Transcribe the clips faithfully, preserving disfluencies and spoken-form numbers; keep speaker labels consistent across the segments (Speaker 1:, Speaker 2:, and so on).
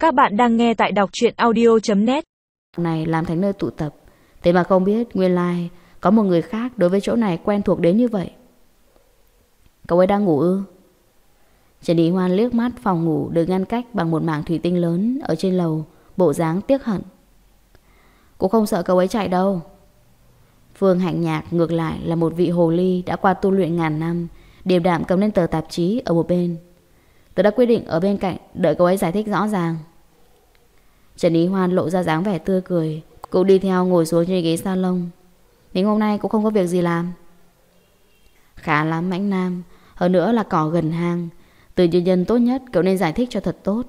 Speaker 1: Các bạn đang nghe tại đọc truyện audio chấm net.
Speaker 2: Này làm thành nơi tụ tập, thế mà không biết nguyên lai có một người khác đối với chỗ này quen thuộc đến như vậy. Cậu ấy đang ngủ ư? Trần Ý Hoan liếc mắt phòng ngủ được ngăn cách bằng một mảng thủy tinh lớn ở trên lầu, bộ dáng tiếc hận. Cũng không sợ cậu ấy chạy đâu. Phương Hạnh Nhạc ngược lại là một vị hồ ly đã qua tu luyện ngàn năm, điềm đạm cầm lên tờ tạp chí ở một bên. Tớ đã quyết định ở bên cạnh đợi cậu ấy giải thích rõ ràng. Trần Ý Hoan lộ ra dáng vẻ tươi cười, cũng đi theo ngồi xuống trên ghế salon. Nhưng hôm nay cũng không có việc gì làm. Khá lắm Mãnh Nam, hơn nữa là cỏ gần hang. Từ Như Nhân tốt nhất cậu nên giải thích cho thật tốt.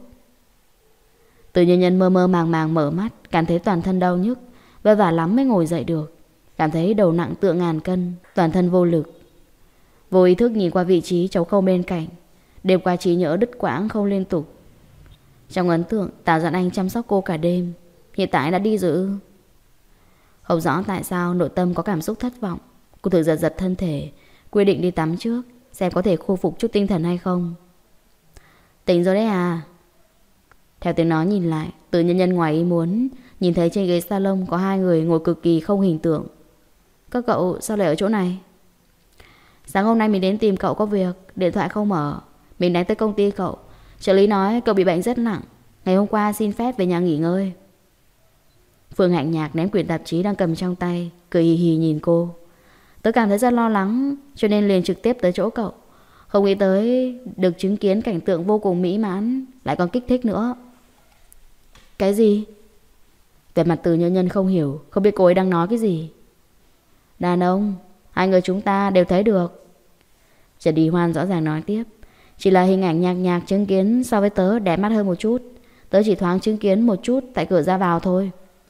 Speaker 2: Từ Như Nhân mơ mơ màng màng mở mắt, cảm thấy toàn thân đau nhức, vất vả lắm mới ngồi dậy được. Cảm thấy đầu nặng tựa ngàn cân, toàn thân vô lực. Vô ý thức nhìn qua vị trí cháu Khâu bên cạnh. Đêm qua trí nhớ đứt quãng không liên tục. Trong ấn tượng Tào Doãn Anh chăm sóc cô cả đêm, hiện tại đã đi rồi ư? Không rõ tại sao nội tâm có cảm xúc thất vọng. Cô thử giật giật thân thể, quyết định đi tắm trước, xem có thể khôi phục chút tinh thần hay không. Tỉnh rồi đấy à? Theo tiếng nói nhìn lại, Từ Nhân Nhân ngoài ý muốn nhìn thấy trên ghế salon có hai người ngồi cực kỳ không hình tượng. Các cậu sao lại ở chỗ này? Sáng hôm nay mình đến tìm cậu có việc, điện thoại không mở. Mình đánh tới công ty cậu, trợ lý nói cậu bị bệnh rất nặng, ngày hôm qua xin phép về nhà nghỉ ngơi. Phương Hạnh Nhạc ném quyển tạp chí đang cầm trong tay, cười hì hì nhìn cô. Tớ cảm thấy rất lo lắng, cho nên liền trực tiếp tới chỗ cậu. Không nghĩ tới được chứng kiến cảnh tượng vô cùng mỹ mãn, lại còn kích thích nữa. Cái gì? Vẻ mặt Từ Nhân Nhân không hiểu, không biết cô ấy đang nói cái gì. Đàn ông, hai người chúng ta đều thấy được. Trần Đi Hoan rõ ràng nói tiếp. Chỉ là hình ảnh nhạc nhạc chứng kiến so với tớ đẹp mắt hơn một chút. Tớ chỉ thoáng chứng kiến một chút tại cửa ra vào thôi.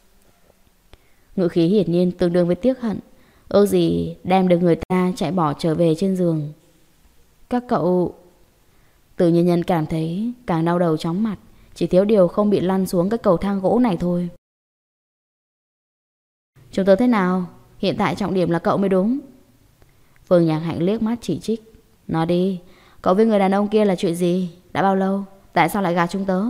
Speaker 2: Ngữ khí hiển nhiên tương đương với tiếc hận. Ước gì đem được người ta chạy bỏ trở về trên giường. Các cậu... Từ Nhân Nhân cảm thấy càng đau đầu chóng mặt, chỉ thiếu điều không bị lăn xuống cái cầu thang gỗ này thôi. Chúng tớ thế nào? Hiện tại trọng điểm là cậu mới đúng. Phương Nhạc Hạnh liếc mắt chỉ trích. Nói đi, cậu với người đàn ông kia là chuyện gì? Đã bao lâu? Tại sao lại gạt chúng tớ?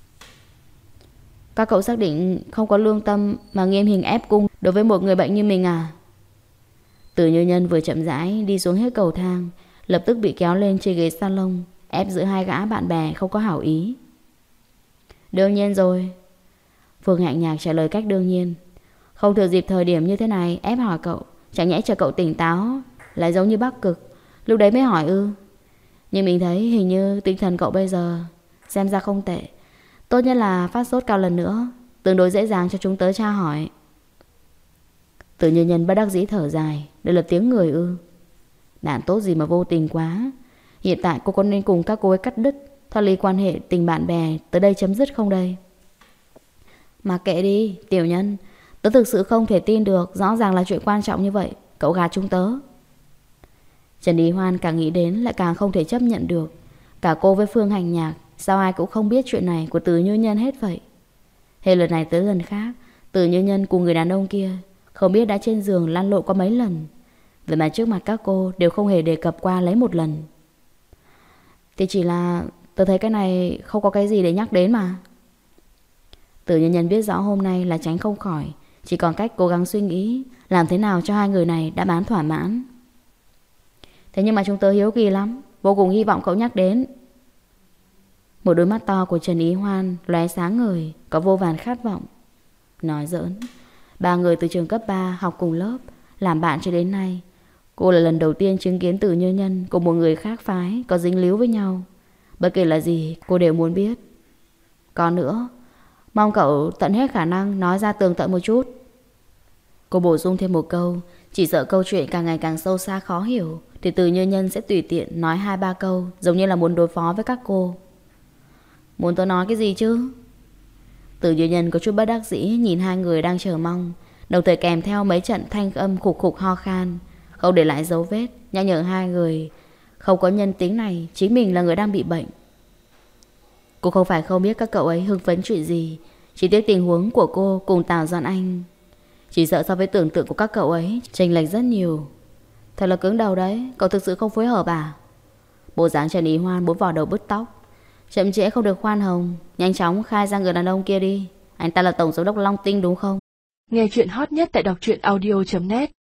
Speaker 2: Các cậu xác định không có lương tâm mà nghiêm hình ép cung đối với một người bệnh như mình à? Từ Như Nhân vừa chậm rãi đi xuống hết cầu thang, lập tức bị kéo lên trên ghế salon, ép giữa hai gã bạn bè không có hảo ý. Đương nhiên rồi. Phương Hạnh Nhạc trả lời cách đương nhiên. Không thừa dịp thời điểm như thế này ép hỏi cậu, chẳng nhẽ chờ cậu tỉnh táo lại giống như Bắc Cực, lúc đấy mới hỏi ư? Nhưng mình thấy hình như tinh thần cậu bây giờ xem ra không tệ. Tốt nhất là phát sốt cao lần nữa, tương đối dễ dàng cho chúng tớ tra hỏi. Từ Như Nhân bất đắc dĩ thở dài. Đây là tiếng người ư? Đạn tốt gì mà vô tình quá. Hiện tại cô có nên cùng các cô ấy cắt đứt, thoát ly quan hệ tình bạn bè, tới đây chấm dứt không đây? Mà kệ đi, tiểu nhân. Tớ thực sự không thể tin được, rõ ràng là chuyện quan trọng như vậy cậu gạt chúng tớ. Trần Ý Hoan càng nghĩ đến lại càng không thể chấp nhận được. Cả cô với Phương Hành Nhạc, sao ai cũng không biết chuyện này của Từ Như Nhân hết vậy? Hết lần này tới lần khác, Từ Như Nhân cùng người đàn ông kia không biết đã trên giường lăn lộn qua mấy lần, vậy mà trước mặt các cô đều không hề đề cập qua lấy một lần. Thì chỉ là tớ thấy cái này không có cái gì để nhắc đến mà. Từ Như Nhân biết rõ hôm nay là tránh không khỏi, chỉ còn cách cố gắng suy nghĩ làm thế nào cho hai người này đã bán thỏa mãn. Thế nhưng mà chúng tớ hiếu kỳ lắm, vô cùng hy vọng cậu nhắc đến. Một đôi mắt to của Trần Ý Hoan lóe sáng ngời, có vô vàn khát vọng. Nói giỡn, ba người từ trường cấp ba học cùng lớp, làm bạn cho đến nay. Cô là lần đầu tiên chứng kiến Từ Như Nhân cùng một người khác phái có dính líu với nhau. Bất kể là gì cô đều muốn biết. Còn nữa, mong cậu tận hết khả năng nói ra tường tận một chút. Cô bổ sung thêm một câu, chỉ sợ câu chuyện càng ngày càng sâu xa khó hiểu thì Từ Như Nhân sẽ tùy tiện nói hai ba câu, giống như là muốn đối phó với các cô. Muốn tôi nói cái gì chứ? Từ Như Nhân có chút bất đắc dĩ nhìn hai người đang chờ mong, đồng thời kèm theo mấy trận thanh âm khục khục ho khan, không để lại dấu vết, nhắc nhở hai người không có nhân tính này, chính mình là người đang bị bệnh. Cô không phải không biết các cậu ấy hưng phấn chuyện gì, chỉ tiếc tình huống của cô cùng Tào Doãn Anh chỉ sợ so với tưởng tượng của các cậu ấy chênh lệch rất nhiều. Thật là cứng đầu đấy, cậu thực sự không phối hợp à? Bộ dáng Trần Ý Hoan bốn vò đầu bứt tóc. Chậm trễ không được khoan hồng. Nhanh chóng khai ra người đàn ông kia đi. Anh ta là tổng giám đốc Long Tinh đúng không?
Speaker 1: Nghe chuyện hot nhất tại đọc truyện audio chấm net.